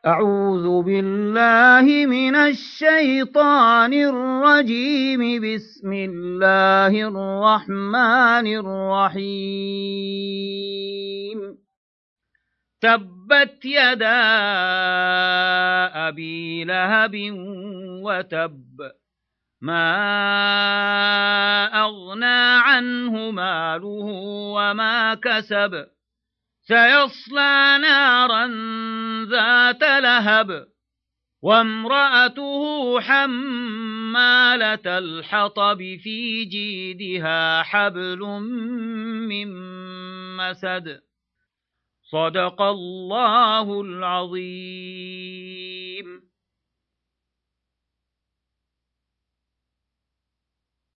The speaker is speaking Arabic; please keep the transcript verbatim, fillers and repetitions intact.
أعوذ بالله من الشيطان الرجيم. بسم الله الرحمن الرحيم. تبت يدا أبي لهب وتب، ما أغنى عنه ماله وما كسب، سيصلى نارا ذات لهب، وامرأته حمالة الحطب في جيدها حبل من مسد. صدق الله العظيم.